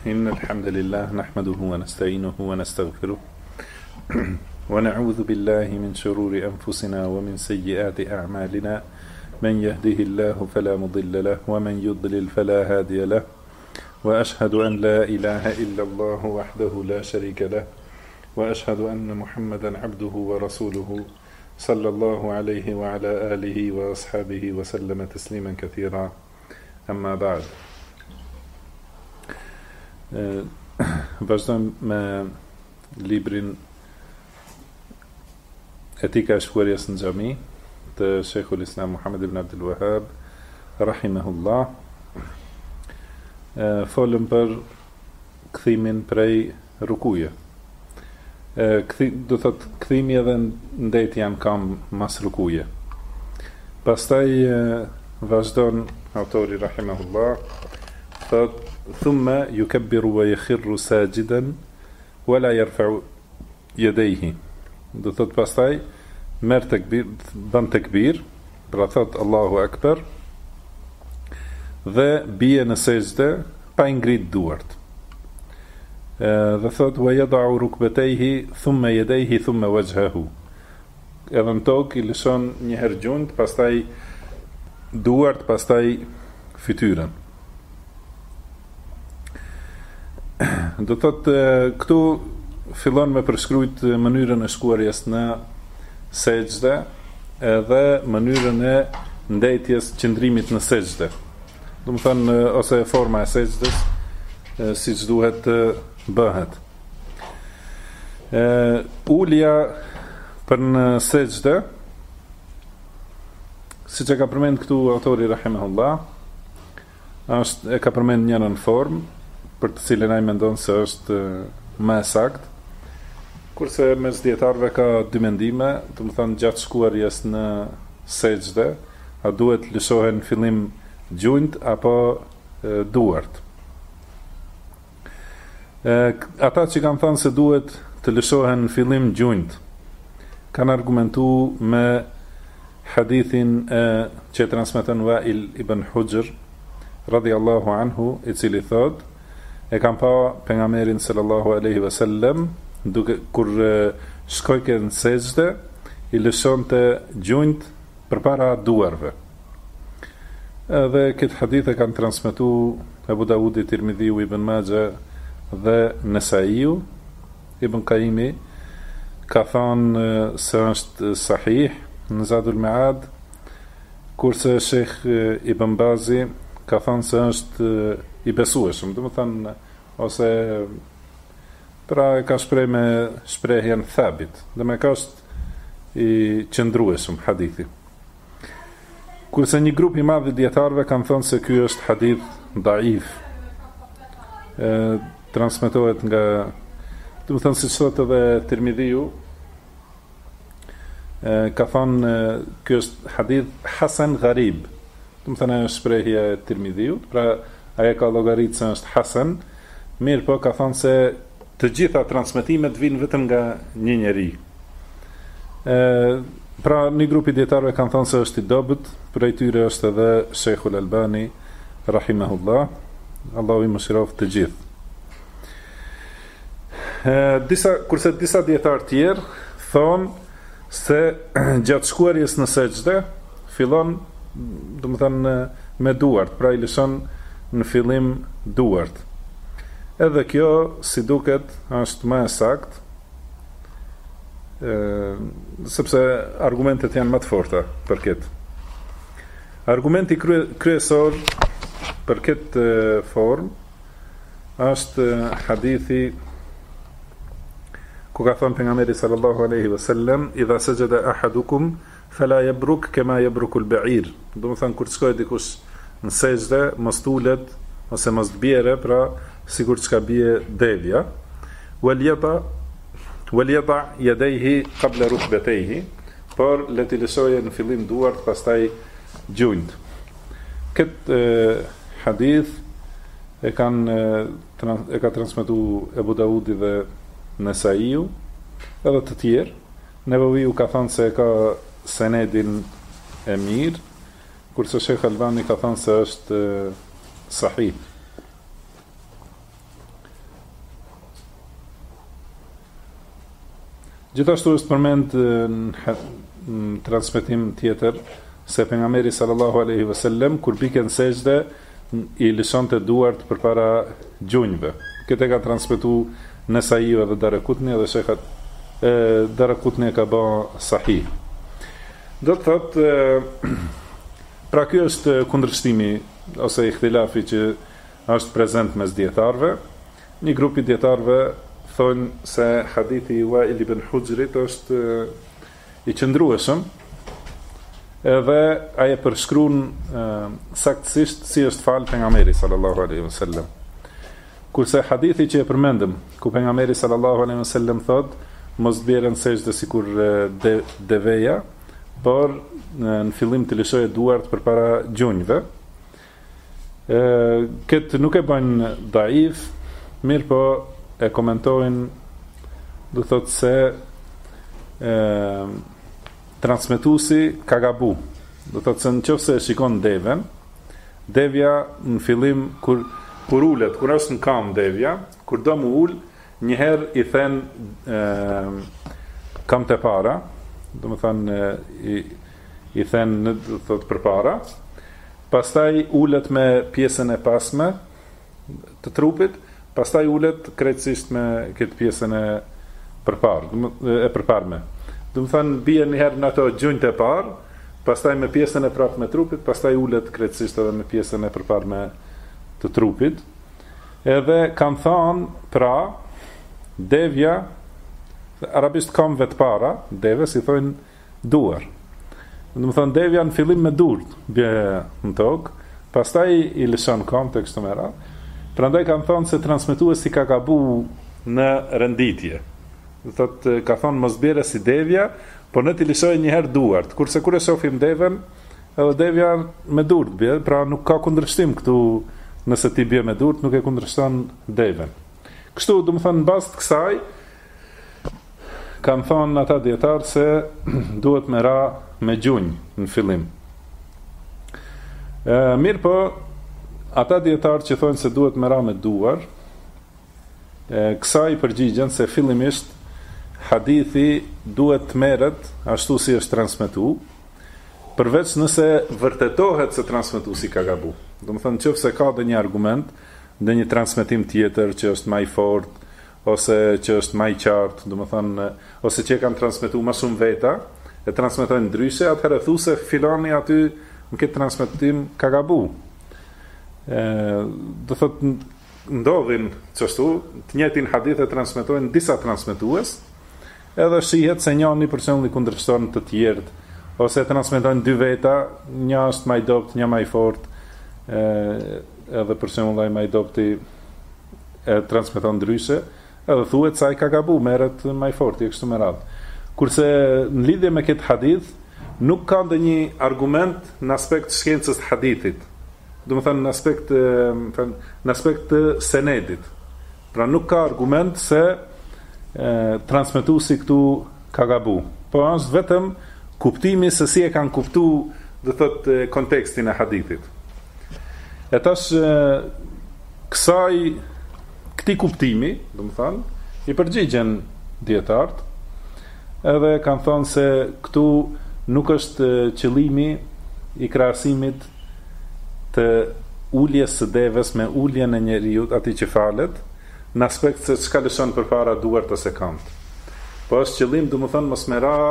إن الحمد لله نحمده ونستعينه ونستغفره ونعوذ بالله من شرور أنفسنا ومن سيئات أعمالنا من يهده الله فلا مضل له ومن يضلل فلا هادي له وأشهد أن لا إله إلا الله وحده لا شريك له وأشهد أن محمدا عبده ورسوله صلى الله عليه وعلى آله وأصحابه وسلم تسليما كثيرا أما بعد. Vazhdojmë me librin Etika e shkuarjes në xhami të Sheikhul Islam Muhammad ibn Abdul Wahhab rahimahullah. Folëm për kthimin prej rukuje. Do thot kthimi edhe ndeti janë kam mas rukuje. Pastaj vazhdon autori rahimahullah thot ثم يكبر ويخر ساجدا ولا يرفع يديه. Do thot pastaj merr tekbir, bën tekbir, pra thot Allahu Akbar dhe bie në sejdë pa ngrit duart. Dhe thot wa yad'u rukbatayhi thumma yadayhi thumma wajhahu. Edhe në tokë i lëshon një herë gjunjt, pastaj duart, pastaj fytyrën. Do thot këtu fillon me përshkruajt mënyrën e shkuarjes në sejdë edhe mënyrën e ndetjes qëndrimit në sejdë. Do të thonë ose forma e sejdës siç duhet të bëhet. Ulja për në sejdë, siç e ka përmend këtu autori rahimahullah, e ka përmend njërin formë për të cilën ai mendon se është më e saktë, kurse mes dietarëve ka dy mendime, do të thonë gjatë shkuarjes në sejdë, a duhet lëshohen në fillim gjunjt apo duart. Ata që kanë thënë se duhet të lëshohen në fillim gjunjt, kanë argumentuar me hadithin që transmeton Wa'il ibn Hujr radhiyallahu anhu, i cili thotë e kam pa pejgamberin sallallahu alaihi wasallam duke kur shkojke në sejdë i lëshonte gjunjt përpara duarve. Edhe këtë hadith e kanë transmetuar Abu Dawudi, Tirmidhiu, Ibn Majah dhe Nesaiu. Ibn Qayyimi ka thënë se është sahih në Zadul Ma'ad, kurse Sheikh Ibn Bazi ka thënë se është i besueshëm, do të thënë ose pra e ka shpreh me shprehjen thabit, dhe me ka është i qëndrueshëm hadithi. Kurse një grup i madh i dietarëve kanë thënë se ky është hadith daif. Transmetohet nga, do të thënë siç thotë edhe Tirmidhiu, ka thënë ky është hadith hasan gharib. Do të thënë shprehja e Tirmidhiut, pra aja ka llogaritë se është hasan, mirë po ka thënë se të gjitha transmetimet vinë vetëm nga një njeri. Pra një grupi dietarëve kanë thënë se është i dobët, prej tyre është edhe Sheikhul Albani rahimahullah, Allahu i mëshiroft të gjithë. Kurse disa dietarë tjerë thonë se gjatë shkuarjes në sejdë fillon, do të thënë me duart, pra i lëshon në fillim duart. Edhe kjo, si duket, është më e saktë, sepse argumentet janë më të forta për këtë. Argumenti kryesor për këtë formë është hadithi ku ka thënë pejgamberi sallallahu alaihi wasallam idha sajada ahadukum fala yabruk kama yabruku al-ba'ir. Do të thënë kur të shkojë dikush në sejdë mos tulet ose mos bjerë, pra sikur çka bie devja. Wal yada yadayhi qabla rukbatayhi, por le të lëshojë në fillim duart, pastaj gjunjt. Këtë hadith e ka transmetuar Abu Dawudi dhe Nesaiu edhe të tjerë. Nevaviu ka thënë se ka senedin e mirë, kurse Sheikh Albani ka thënë se është sahih. Gjithashtu është përmend në transmetim tjetër se pejgamberi sallallahu alaihi wasallam kur bikën sejdë i lëshonte duart përpara gjunjëve. Këtë ka transmetuar Nesaiu dhe Darakutni dhe shekhat Darakutni ka bë sahih. Do të thotë pra ky është kundërshtimi ose ihtilafi që është prezent mes dietarëve. Një grup i dietarëve thonë se hadithi i Wail ibn Hujrit është i qëndrueshëm, edhe ai e përshkruan saktësisht si është fal pejgamberi sallallahu alaihi wasallam. Kurse hadithi që e përmendëm, ku pejgamberi sallallahu alaihi wasallam thotë, mos bjerën sejdë sikur deveja, por në fillim të lëshojë duart përpara gjunjëve. Këtë nuk e bën daif, mirë po e komentojnë, do thotë se transmetuesi ka gabu. Do thotë se nëse e shikon devën, devja në fillim kur ulet, kur është në kam devja, kur do mu ul, njëherë i then kam të para, do më thënë i then në thotë për para, pastaj ulet me pjesën e pasme të trupit, pastaj ulet krejtësisht me këtë pjesën e përparme. Do më thënë bie njëherë në ato gjunjët e parë, pastaj me pjesën e prapë me trupit, pastaj ulet krejtësisht edhe me pjesën e përparme të trupit. Edhe kanë thënë pra devja, arabisht kamve të para, deve si thonë duar. Do më thënë devja në fillim me durt bje në tokë, pastaj i lëshon kam të kështu me radhë. Prandaj kanë thënë se transmetuesi ka gabu në renditje. Do thotë ka thënë mos bjerë si devja, por ne t'i lëshoj një herë duart. Kurse kur e shohim devën, edhe devja me durt bje, pra nuk ka kundërshtim këtu. Nëse ti bje me durt, nuk e kundërshton devën. Kështu, do më thënë, në bazë të kësaj, kanë thënë ata dietarë se duhet me ra me gjunjë në fillim. Mirë po, ata dietarë që thonë se duhet me ra me duar, kësaj përgjigjen se fillimisht hadithi duhet të merret ashtu si është transmetuar, përveç nëse vërtetohet se transmetuesi ka gabu. Do më thënë nëse ka dhe një argument, dhe një transmetim tjetër që është më i fortë, ose që është më i qartë, do më thënë, ose që e kanë transmetuar më shumë veta, e transmetojnë ndryshe, atëherë thu se filani aty në këtë transmetim ka gabu. Do thotë ndodhin çështu, të njëjtin hadith e transmetojnë disa transmetues, edhe shihet se njëri për shembull i kundërshton të tjerët, ose transmetojnë dy veta, një është më i dobët, një më i fortë, edhe për shembull ai më i dobëti e transmeton ndryshe, edhe thuhet se ai ka gabu, merret më i fortë kështu me radhë. Kurse në lidhje me këtë hadith, nuk ka ndonjë argument në aspekt të shkencës të hadithit. Do të thënë në aspekt të senedit. Pra nuk ka argument se transmetuesi këtu ka gabu. Po është vetëm kuptimi se si e kanë kuptuar, do thotë, kontekstin e hadithit. E tash këtij kuptimi, do të thënë, i përgjigjen dietarët, edhe kanë thënë se këtu nuk është qëllimi i krahasimit të uljes së devës me uljen e njeriut, atij që falet, në aspekt se çka lëshon përpara duart ose këmbë. Po është qëllim, do të thënë, mos me ra,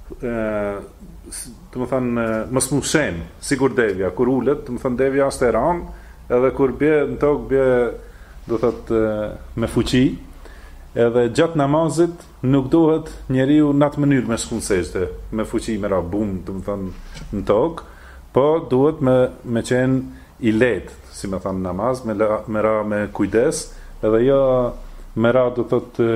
do të thënë, mos mushen, sigur devja, kur ulet, do të thënë devja është e ranë, edhe kur bie në tokë bie, do të thotë, me fuqi, edhe gjatë namazit nuk duhet njeriu në atë mënyrë me shkon sejdë, me fuqi, me ra bum, do të thënë, në tokë, po duhet me qenë i lehtë, si më thënë namaz, me ra me kujdes, edhe jo me ra, do të thotë,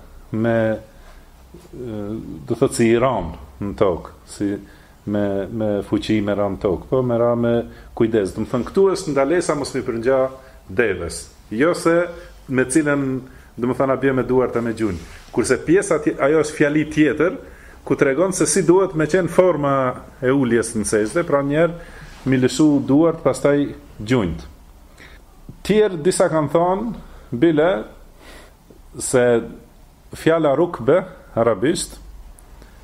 do thotë si i ranë në tokë, si me fuqi me ra në tokë, po me ra me kujdes. Do të thënë, këtu është ndalesa mos mi përngja devës, jo se me cilën, do të thënë, a bie me duart e me gjunjë. Kurse pjesa ajo është fjali tjetër, ku tregon se si duhet me qenë forma e uljes në sejdë, pra njerë mi lëshu duart, pastaj gjunjët. Tjerë disa kanë thonë, bile, se fjala rukbe, arabisht,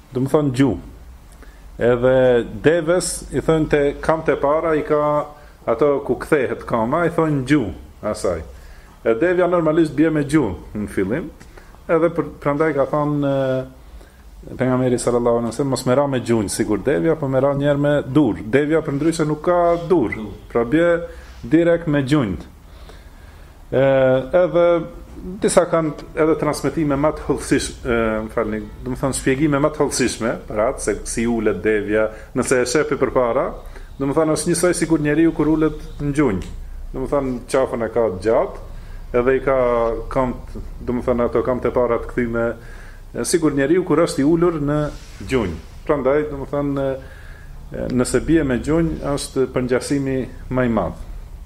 do më thonë gjuhë. Edhe devës i thonë te kamët e para i ka ato ku kthehet kama, i thonë gjuhë asaj. E devja normalisht bie me gjuhë në fillim, edhe prandaj ka thonë pejgamberi sallallahu alaihi wasallam mos merra me gjuhën sigur devja, po merra një herë me dur. Devja përndryshe nuk ka dur, pra bie direkt me gjuhën. Edhe disa kanë edhe transmetime më të hollësishme, më falni, do të thonë shpjegime më të hollësishme për atë se si ulet devja, nëse e shepi përpara, do të thonë është njësoj sikur njeriu kur ulet në gjunjë. Do të thonë qafën e ka gjatë, edhe i ka këmbët, do të thonë ato këmbët e para të kthyme sigur njeriu kur është i ulur në gjunjë. Prandaj, do të thonë nëse bie me gjunjë është përngjasimi më i madh.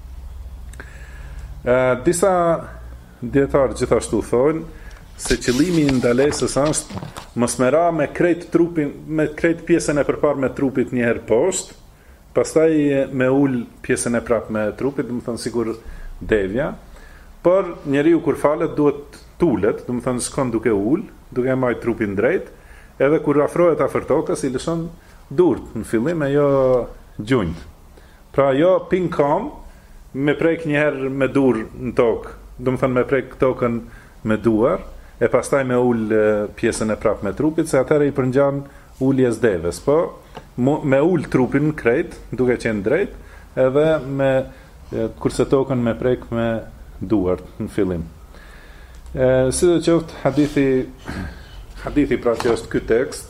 Disa dietarë gjithashtu thonë se qëllimi i ndalesës është mos merra me krejt trupin, me krejt pjesën e përparme me trupit një herë poshtë, pastaj me ul pjesën e prapë me trupit, do të thonë sigur devja, por njeriu kur falet duhet tulet, do të thonë shkon duke ul, duke marrë trupin drejt, edhe kur afrohet afër tokës i lëshon durt në fillim e jo gjunjt. Pra jo pin kam me prek një herë me dur në tokë, do të thonë me prek tokën me duar, e pastaj me ul pjesën e prapë me trupit, se atëherë i përngjan uljes devës, po me ul trupin krejt, duke qenë drejt, edhe me kurse tokën me prek me duart në fillim. Si do qoftë hadithi pra që është ky tekst,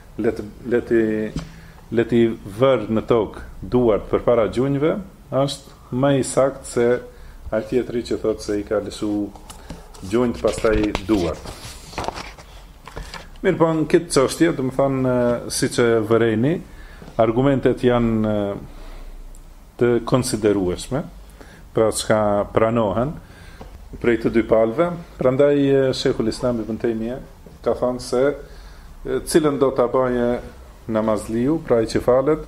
leti vër në tokë duart përpara gjunjve, është më i saktë se ai tjetri që thotë se i ka lësu gjunjt pastaj duart. Mirë, po në këtë çështje, do të thonë siç e vërejni, argumentet janë të konsiderueshme, pra çka pranohen prej të dy palëve. Prandaj Sheikhul Islam Ibn Taymija ka thënë se cilën do ta bëje namazliu, pra ai që falet,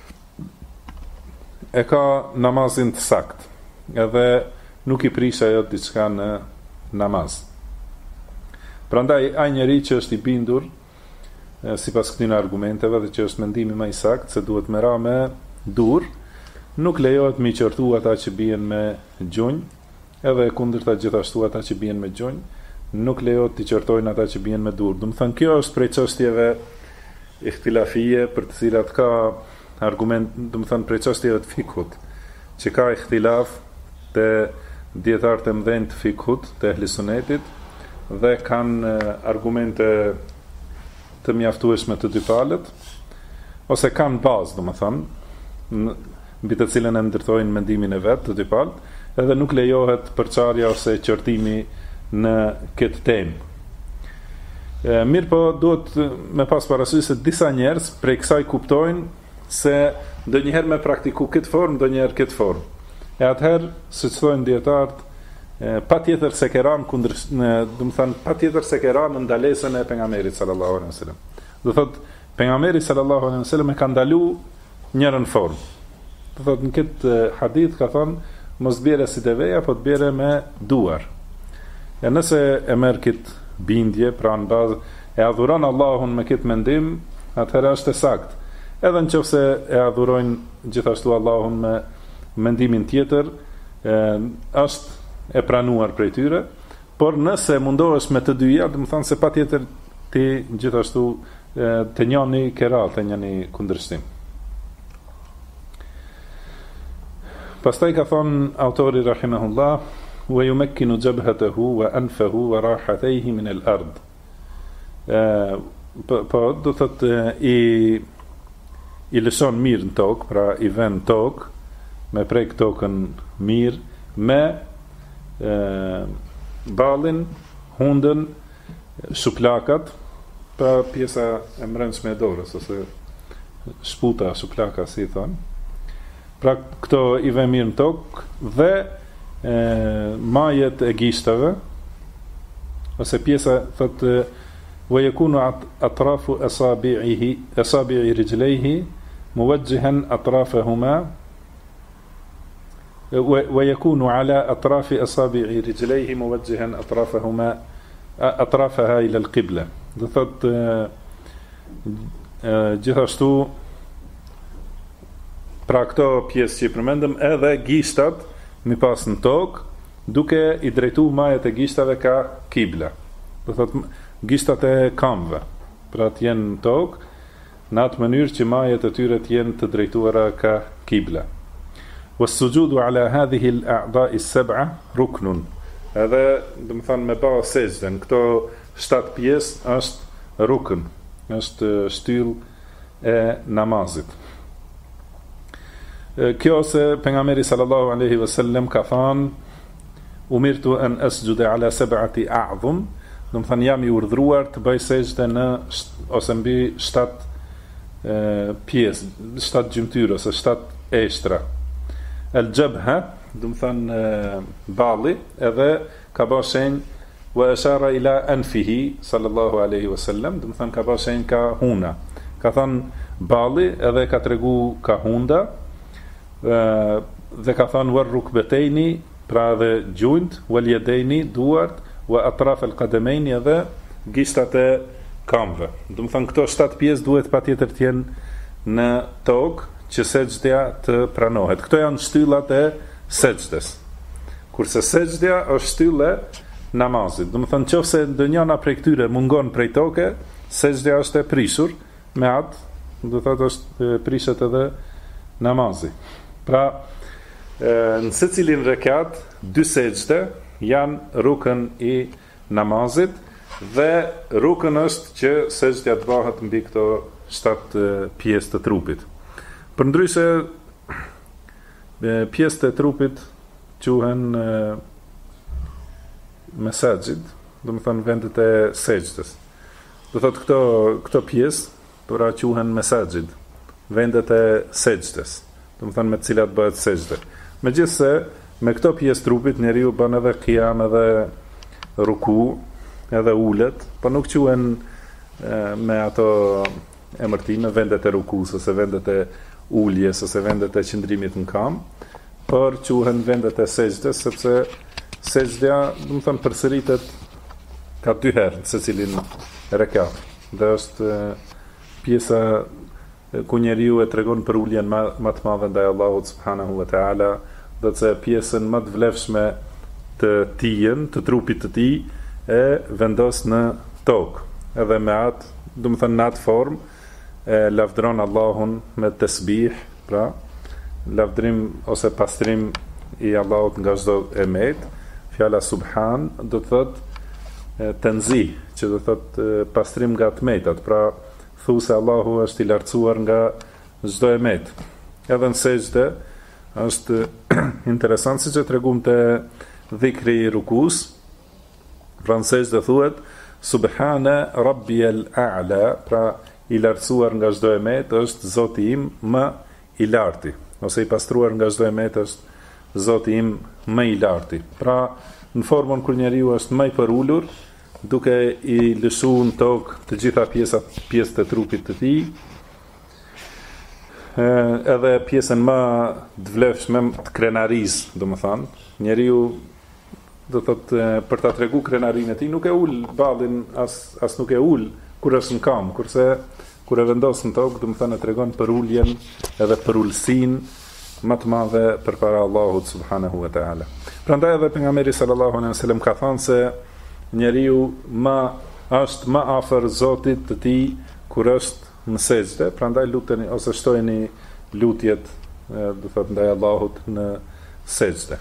e ka namazin të saktë, edhe nuk i prish ajo diçka në namaz. Prandaj ai njeri që është i bindur sipas këtyre argumenteve dhe që është mendimi më i saktë se duhet merra me dur, nuk lejohet mi qortu ata që bien me gjunjë, edhe kundërta gjithashtu ata që bien me gjunjë, nuk lejohet të qortojnë ata që bien me dur. Do të thënë kjo është prej çështjeve ihtilafie për të cilat ka argument, do të thënë prej çështjeve të fikut, që ka ihtilaf te dietarët e mëdhenj të fikut, të ehli sunetit, dhe kanë argumente të mjaftueshme të dy palët, ose kanë bazë, do të thënë, mbi të cilën e ndërtojnë mendimin e vet të dy palët, edhe nuk lejohet përçarja ose qortimi në këtë temë. Mirë po, duhet me pas parasysh se disa njerëz prej kësaj kuptojnë se ndonjëherë me praktiku këtë formë, ndonjëherë këtë formë. E atëherë, siç thonë dietarët, patjetër se ke ranë do të thënë patjetër se ke ranë ndalesën e pejgamberit sallallahu alaihi wasallam. Do thotë pejgamberi sallallahu alaihi wasallam e ka ndalu njërën formë. Do thotë në këtë hadith ka thënë mos bjerë si deveja, po të bjerë me duar. E nëse e merr këtë bindje, pra në bazë e adhuron Allahun me këtë mendim, atëherë është e saktë. Edhe nëse e adhurojnë gjithashtu Allahun me mendimin tjetër, është e pranuar prej tyre, por nëse mundohesh me të dyja, do të thonë se patjetër ti gjithashtu të njëni kerat, të njëni kundërshtim. Pastaj ka thonë autori rahimahullah, wa yumakkinu jabhatahu wa anfahu wa rahatayhi min al-ard. Po do thotë i lëshon mirë në tokë, pra i vën tokë, me prek tokën mirë, me ballin, hundën, suplakat, pa pjesa e mbrëmshme e dorës ose shputa, suplaka si i thon. Pra këto i vë mirë në tokë dhe majet e gishtave ose pjesa thotë wa yakunu atrafu asabi'i rijlihi muwajjihan atrafahuma ويكون على أطراف أصابع رجليه موجها أطرافها إلى القبلة. Do thotë Gjithashtu pra këto pjesë që i përmendëm, edhe gishtat mi pas në tokë, duke i drejtu majet e gishtave ka kibla. Do thot gishtat e kamve, pra të jenë në tokë, në atë mënyrë që majet e tyre të jenë të drejtuara ka kibla. Was-sujudu ala hadhihi al-a'da'i as-sab'a ruknun. Edhe, do të thonë, me ba sejdën, këto 7 pjesë është rukn, është shtyllë e namazit. Kjo se pejgamberi sallallahu alaihi wasallam ka thënë umirtu an asjuda ala sab'ati a'dhum, do të thonë jam i urdhëruar të bëj sejdë në ose mbi 7 pjesë, 7 gjymtyr ose 7 eshtra. El-jabha, do të thonë balli, edhe ka bërë shenjë wa ashara ila anfihi sallallahu alaihi wasallam, do të thonë ka bërë shenjë ka huna. Ka thënë balli edhe ka tregu ka hunda, dhe ka thënë war rukbetejni, pra dhe gjunjt, wal yadejni, duart, wa atraf al-qadamaini, edhe gishtat e kamve. Do të thënë këto 7 pjesë duhet patjetër të jenë në tokë që sejdja të pranohet. Këto janë shtyllat e sejdës. Kurse sejdja është shtyllë e namazit. Do të thënë nëse ndonjëna prej këtyre mungon prej toke, sejdja është e prishur, me atë, do thotë është prishet edhe namazi. Pra, në secilin rekat, 2 sejdë janë rukën i namazit, dhe rukën është që sejdja të bëhet mbi këto 7 pjesë të trupit. Përndryshe, pjesët e trupit quhen mesajid, do të thonë vendet e sejdës. Do thotë këto pjesë, pra quhen mesajid, vendet e sejdës, do të thonë me të cilat bëhet sejdë. Megjithse, me këto pjesë trupit njeriu bën edhe qiyam, edhe ruku, edhe ulet, por nuk quhen me ato emërtime vendet e rukus ose vendet e uljes ose vendet e qëndrimit në kam, por quhen vendet e sejdës, sepse sejdja, do të thonë, përsëritet ka 2 herë në secilin rekat. Dhe është pjesa ku njeriu e tregon për uljen më të madhe ndaj Allahut subhanahu wa taala, do të thë pjesën më të vlefshme të tijën, të trupit të tij, e vendos në tokë. Edhe me atë, do të thënë në atë formë, e lavdron Allahun me tesbih, pra lavdrim ose pastrim i Allahut nga çdo emet. Fjala subhan do të thotë tenzih, që do të thotë pastrim nga tmetat, pra thu se Allahu është i lartësuar nga çdo emet. Edhe në sejdë është interesant, siç e tregum te dhikri i rukus, pra në sejdë thuhet subhana rabbiyal a'la, pra i lartësuar nga çdo emet është Zoti im më i larti, ose i pastruar nga çdo emet është Zoti im më i larti. Pra në formën kur njeriu është më i përulur, duke i lëshuar në tokë të gjitha pjesët e trupit të tij, edhe pjesën më të vlefshme të krenarisë, domethënë, njeriu do thotë për ta tregu krenarinë e tij nuk e ul ballin as nuk e ul kur është në kam, kurse kur e vendos në tokë, domethënë e tregon për uljen edhe për ulësinë më të madhe përpara Allahut subhanahu wa taala. Prandaj edhe pejgamberi sallallahu alaihi wasallam ka thënë se njeriu është më afër Zotit të tij kur është në sejdë, prandaj luteni ose shtojeni lutjet, do thotë ndaj Allahut në sejdë.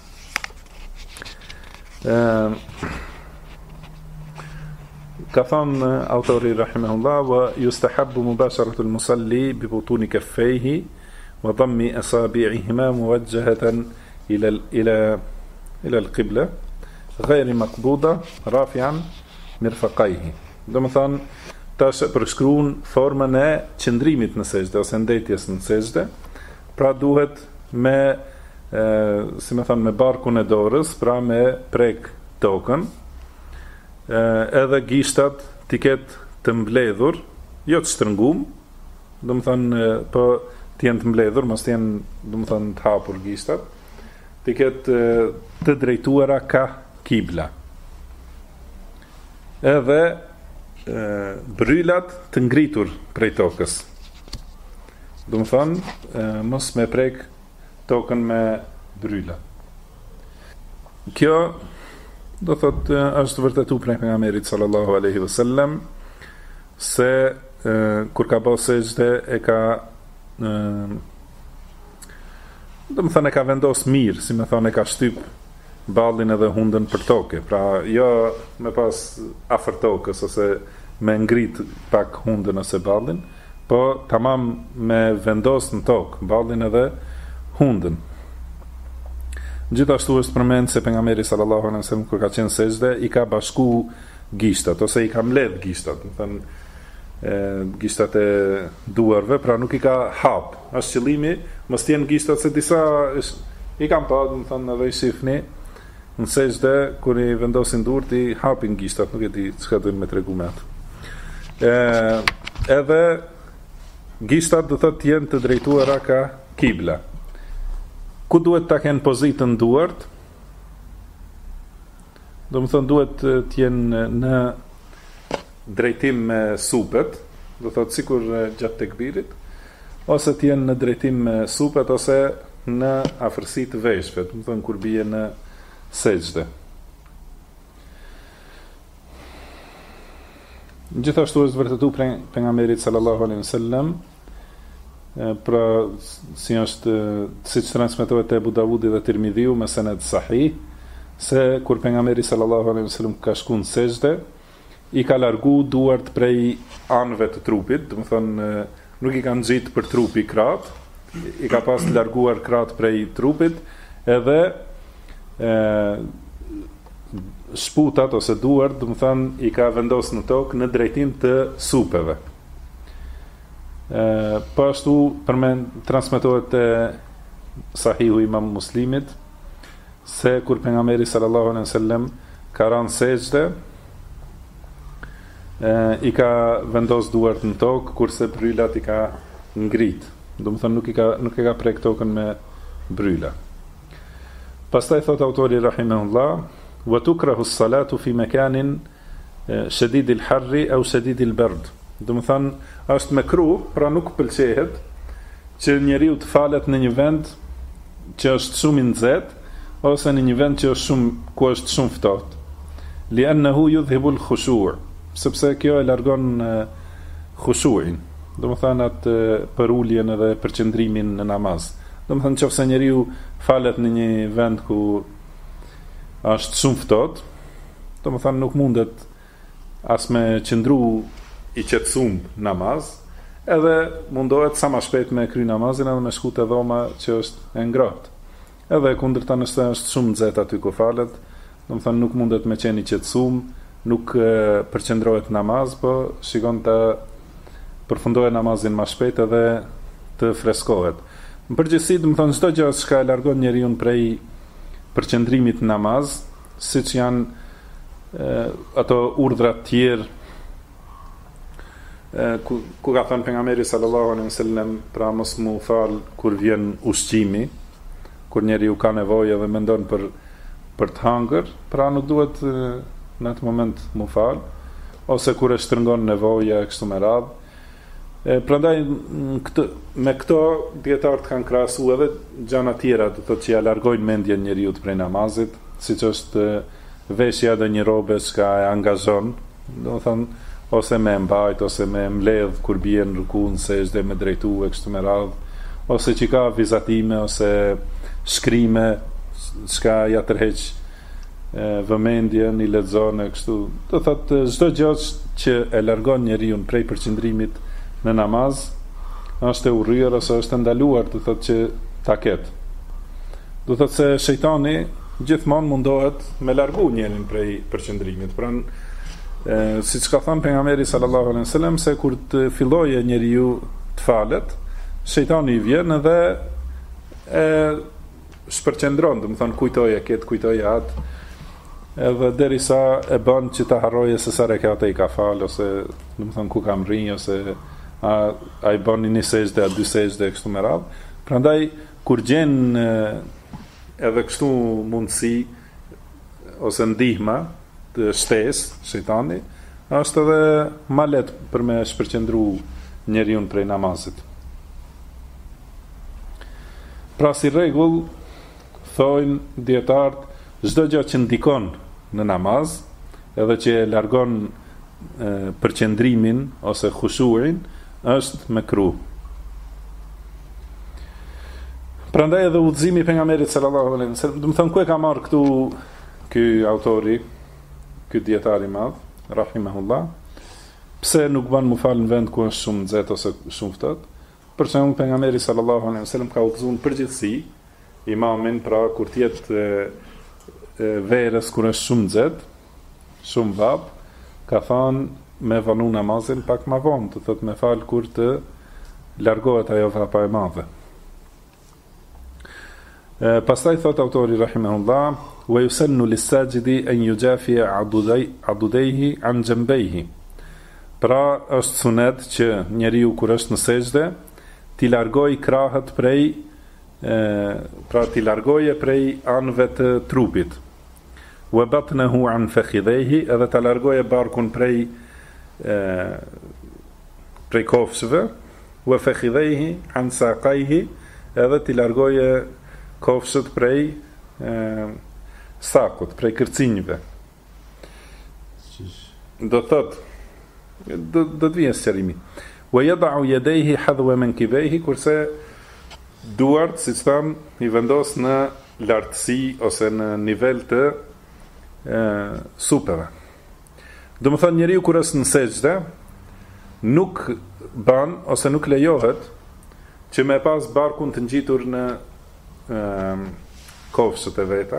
Ka thënë autori rahimahullah, wa yustahabbu mubasharatu al-musalli bi butuni kaffayhi wa dammi asabi'ihima muwajjahatan ila al-qibla ghayr maqbuda rafi'an mirfaqayhi. Do të thonë tash përshkruan formën e qëndrimit në sejdë ose ndetjes në sejdë, pra duhet me si më thonë me barkun e dorës, pra me prek tokën, edhe gishtat t'i ketë të mbledhur, jo të shtrëngum, do më thënë, po t'jenë të mbledhur, mos t'jenë, do më thënë, të hapur gishtat, t'i ketë të drejtuara ka kibla. Edhe brylat të ngritur prej tokës. Do më thonë, mos me prek tokën me bryla. Kjo do thot është vërtetu prej pejgamberit sallallahu alaihi wasallam se kur ka bërë sejdë e ka do më thënë e ka vendos mirë, si me thënë e ka shtyp ballin edhe hundën për tokë, pra jo me pas afër tokës ose me ngrit pak hundën ose ballin, po tamam me vendos në tokë ballin edhe hundën. Gjithashtu është përmend se pejgamberi sallallahu alaihi wasallam kur ka qenë sejdë i ka bashku gishtat ose i ka mbledh gishtat, do thënë gishtat e duarve, pra nuk i ka hap. Është qëllimi, mos t'jenë gishtat se disa i kam pa, do thënë edhe i shifni në sejdë kur i vendosin duart i hapin gishtat, nuk e di çka do më tregu me atë. Edhe gishtat do thotë jenë të drejtuara ka kibla. Ku duhet ta kenë pozitën duart? Do më thënë duhet t'jenë në drejtim me supet, do thotë sikur gjatë tekbirit, ose t'jenë në drejtim me supet ose në afërsi të veshëve, do më thënë kur bie në sejdë. Gjithashtu është vërtetu pejgamberit sallallahu alaihi wasallam, pra si është siç transmetohet te Abu Davudi dhe Tirmidhiu me sanad sahih, se kur pejgamberi sallallahu alaihi wasallam ka shkuar në sejdë, i ka largu duart prej anëve të trupit, do të thonë nuk i ka nxit për trupi krah, i ka pas larguar krah prej trupit, edhe shputat ose duart, do të thonë i ka vendosur në tokë në drejtim të supeve. Po ashtu transmetohet te Sahihu Imam Muslimit se kur pejgamberi sallallahu alaihi wasallam ka rënë sejdë, i ka vendos duart në tokë, kurse brylat i ka ngrit. Do të thonë nuk e ka prek tokën me bryla. Pastaj thot autori rahimahullah, wa tukrahu as-salatu fi makanin shadid al-harri aw shadid al-bard. Do të thonë është mekruh, pra nuk pëlqehet që njeriu të falet në një vend që është shumë i nxehtë ose në një vend që është ku është shumë ftohtë. Li'annahu yudhhibu al-khushu', sepse kjo e largon khushu'in, do të thonë atë përuljen edhe përqendrimin në namaz. Do të thonë nëse njeriu falet në një vend ku është shumë ftohtë, do të thonë nuk mundet as me qëndru i qetësum namaz, edhe mundohet sa më shpejt me kry namazin edhe me shku te dhoma që është e ngrohtë. Edhe kundërta nëse është shumë nxehtë aty ku falet, do të thonë nuk mundet me qenë i qetësum, nuk përqendrohet namaz, po shikon të përfundohet namazin më shpejt edhe të freskohet. Në përgjithësi, do të thonë çdo gjë që largon njeriu prej përqendrimit në namaz, siç janë ato urdhra të tjerë ku ka thënë pejgamberi sallallahu alaihi wasallam, pra mos mu fal kur vjen ushqimi, kur njeriu ka nevojë dhe mendon për të hangër, pra nuk duhet në atë moment mu fal, ose kur e shtrëngon nevoja kështu me radhë. Prandaj me këto dietarët kanë krahasu edhe gjëra tjera, do thotë që ja largojnë mendjen njeriu prej namazit, siç është veshja dhe një robe që e angazhon, do thonë ose me mbajt, ose me mbledh kur bie në ruku, në sejdë me drejtu e kështu me radhë, ose që ka vizatime ose shkrime çka ja tërheq vëmendjen, i lexon e kështu. Do thotë çdo gjë që e largon njeriu prej përqendrimit në namaz është e urryer ose është e ndaluar, do thotë që ta ketë. Do thotë se shejtani gjithmonë mundohet me largu njerin prej përqendrimit. Pra siç ka thënë pejgamberi sallallahu alaihi wasallam, se kur të fillojë njeriu të falet, shejtani i vjen edhe e shpërqendron, do të thonë kujtoje atë, edhe derisa e bën që ta harroje se sa rekate i ka fal, ose do të thonë ku ka mrinj, ose a i bën një sejdë, a dy sejdë kështu me radhë. Prandaj kur gjen edhe kështu mundësi ose ndihma të shtesë shejtani, është edhe ma let për me shpërqendru njeriun prej namazit. Pra si rregull, thojnë dietarët, çdo gjë që ndikon në namaz, edhe që e largon përqendrimin ose khushuin, është mekruh. Prandaj edhe udhëzimi i pejgamberit sallallahu alaihi wasallam, do të them ku e ka marrë këtu ky autori, ky dietar i madh, rahimahullah, pse nuk ban mu fal në vend ku është shumë nxehtë ose shumë ftohtë? Për shembull, pejgamberi sallallahu alaihi wasallam ka udhëzuar përgjithësi imamin, pra kur të jetë verës kur është shumë nxehtë, shumë vap, ka thënë me vanu namazin pak më vonë, do thotë me fal kur të largohet ajo vapa e madhe. Pastaj thot autori rahimahullah, wa yusannu lis-sajidi an yujafi adudayhi an janbayhi. Pra është sunet që njeriu kur është në sejdë t'i largoj krahët prej pra t'i largoje prej anëve të trupit. Wa batnahu an fakhidhihi, edhe t'a largoje barkun prej kofshëve, wa fakhidhihi an saqayhi, edhe t'i largoje kofshët prej sakut, prej kërcinjve. Do të vjen sqarimi. Wa yad'u yadayhi hadwa mankibaihi, kurse duart, siç tham, i vendos në lartësi ose në nivel të supeve. Do të thonë njeriu kur është në sejdë, nuk ban ose nuk lejohet që me pas barkun të ngjitur në kofshët e veta.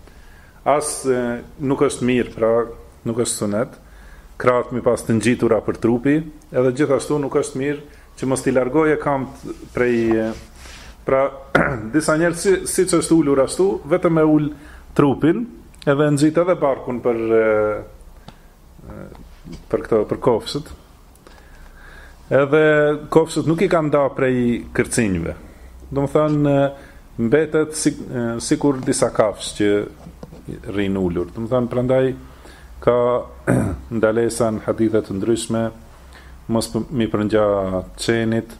Nuk është mirë, pra nuk është sunet, krahët mi pas të ngjitura për trupi, edhe gjithashtu nuk është mirë që mos t'i largoje kamt prej, pra disa njerëz siç është ulur ashtu, vetëm e ul trupin, edhe nxit edhe barkun për kofshët. Edhe kofshët nuk i kanë nda prej kërcinjve. Do të thonë mbetet sikur disa kafsh që rrin ulur. Do të thonë prandaj ka ndalesa në hadithe të ndryshme, mos mi përngja qenit,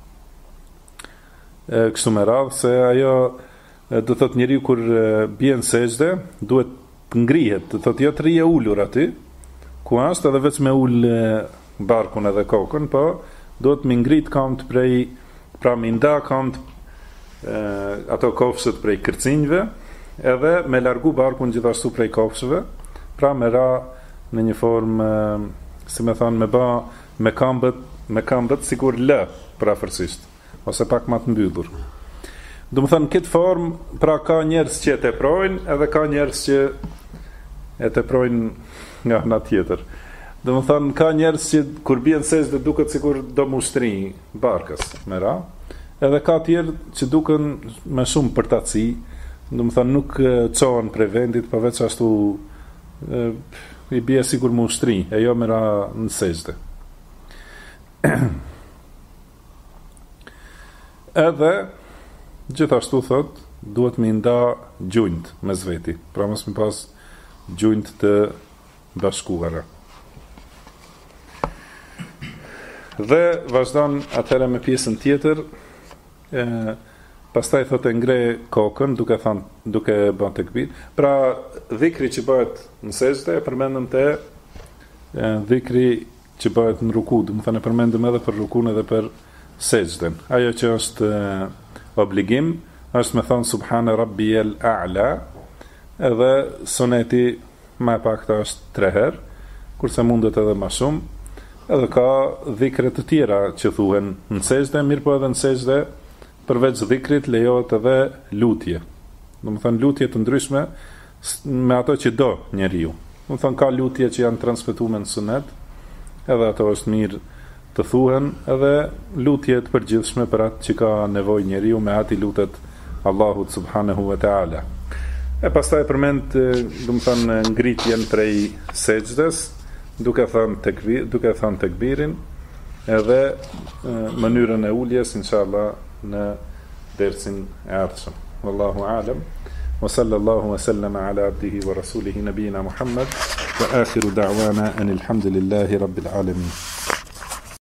kështu me radhë, se ajo do thot njeriu kur bie në sejdë duhet të ngrihet, do thot jo të rije ulur aty ku është, edhe veç me ul barkun edhe kokën, po duhet me ngrit kamt prej, pra me nda kamt ato kofshët prej kërcinjve, edhe me largu barkun gjithashtu prej kofshëve, pra me ra në një formë, si me thonë, me ba me këmbët sikur lë prafërsisht, ose pak ma të mbyllur. Do më thënë, këtë formë, pra ka njerës që e teprojnë, edhe ka njerës që e teprojnë nga nga tjetër. Do më thënë, ka njerës që kur bjen sejdë duket sikur do mushtri barkës, me ra, edhe ka tjerë që duken me shumë përtaci, do më thënë, nuk qohen prej vendit, përveç ashtu i bje sigur mushtri, e jo me ra në sejdë. Edhe gjithashtu thot duhet me nda gjunjt me zveti, pra mos me pas gjunjt të bashkuara. Dhe vazhdon atëherë me pjesën tjetër, pastaj thot e ngre kokën duke bën tekbir. Pra dhikri që bëhet në sejdë e përmendëm te dhikri që bëhet në ruku, do të thënë përmendëm edhe për rukun edhe për sejdën. Ajo që është obligim është me thonë subhana rabbiyal a'la, edhe suneti më pak të është 3 herë, kurse mundet edhe më shumë. Edhe ka dhikre të tjera që thuhen në sejdë, mirë po edhe në sejdë përveç dhikrit lejohet edhe lutje. Do të thënë lutje të ndryshme me ato që do njeriu. Do të thënë ka lutje që janë transmetuar në sunet, edhe ato është mirë të thuhen, edhe lutje të përgjithshme për atë që ka nevojë njeriu, me atë lutet Allahut subhanahu wa taala. E pastaj përmend, do të thënë ngritjen prej sejdës, duke thënë tekbirin, edhe mënyrën e uljes inshallah në dersin e ardhshëm. Wallahu a'lam. Wa sallallahu wa sallama ala abdihi wa rasulihi nabiyina Muhammad wa akhiru da'wana anil hamdulillahi rabbil alamin.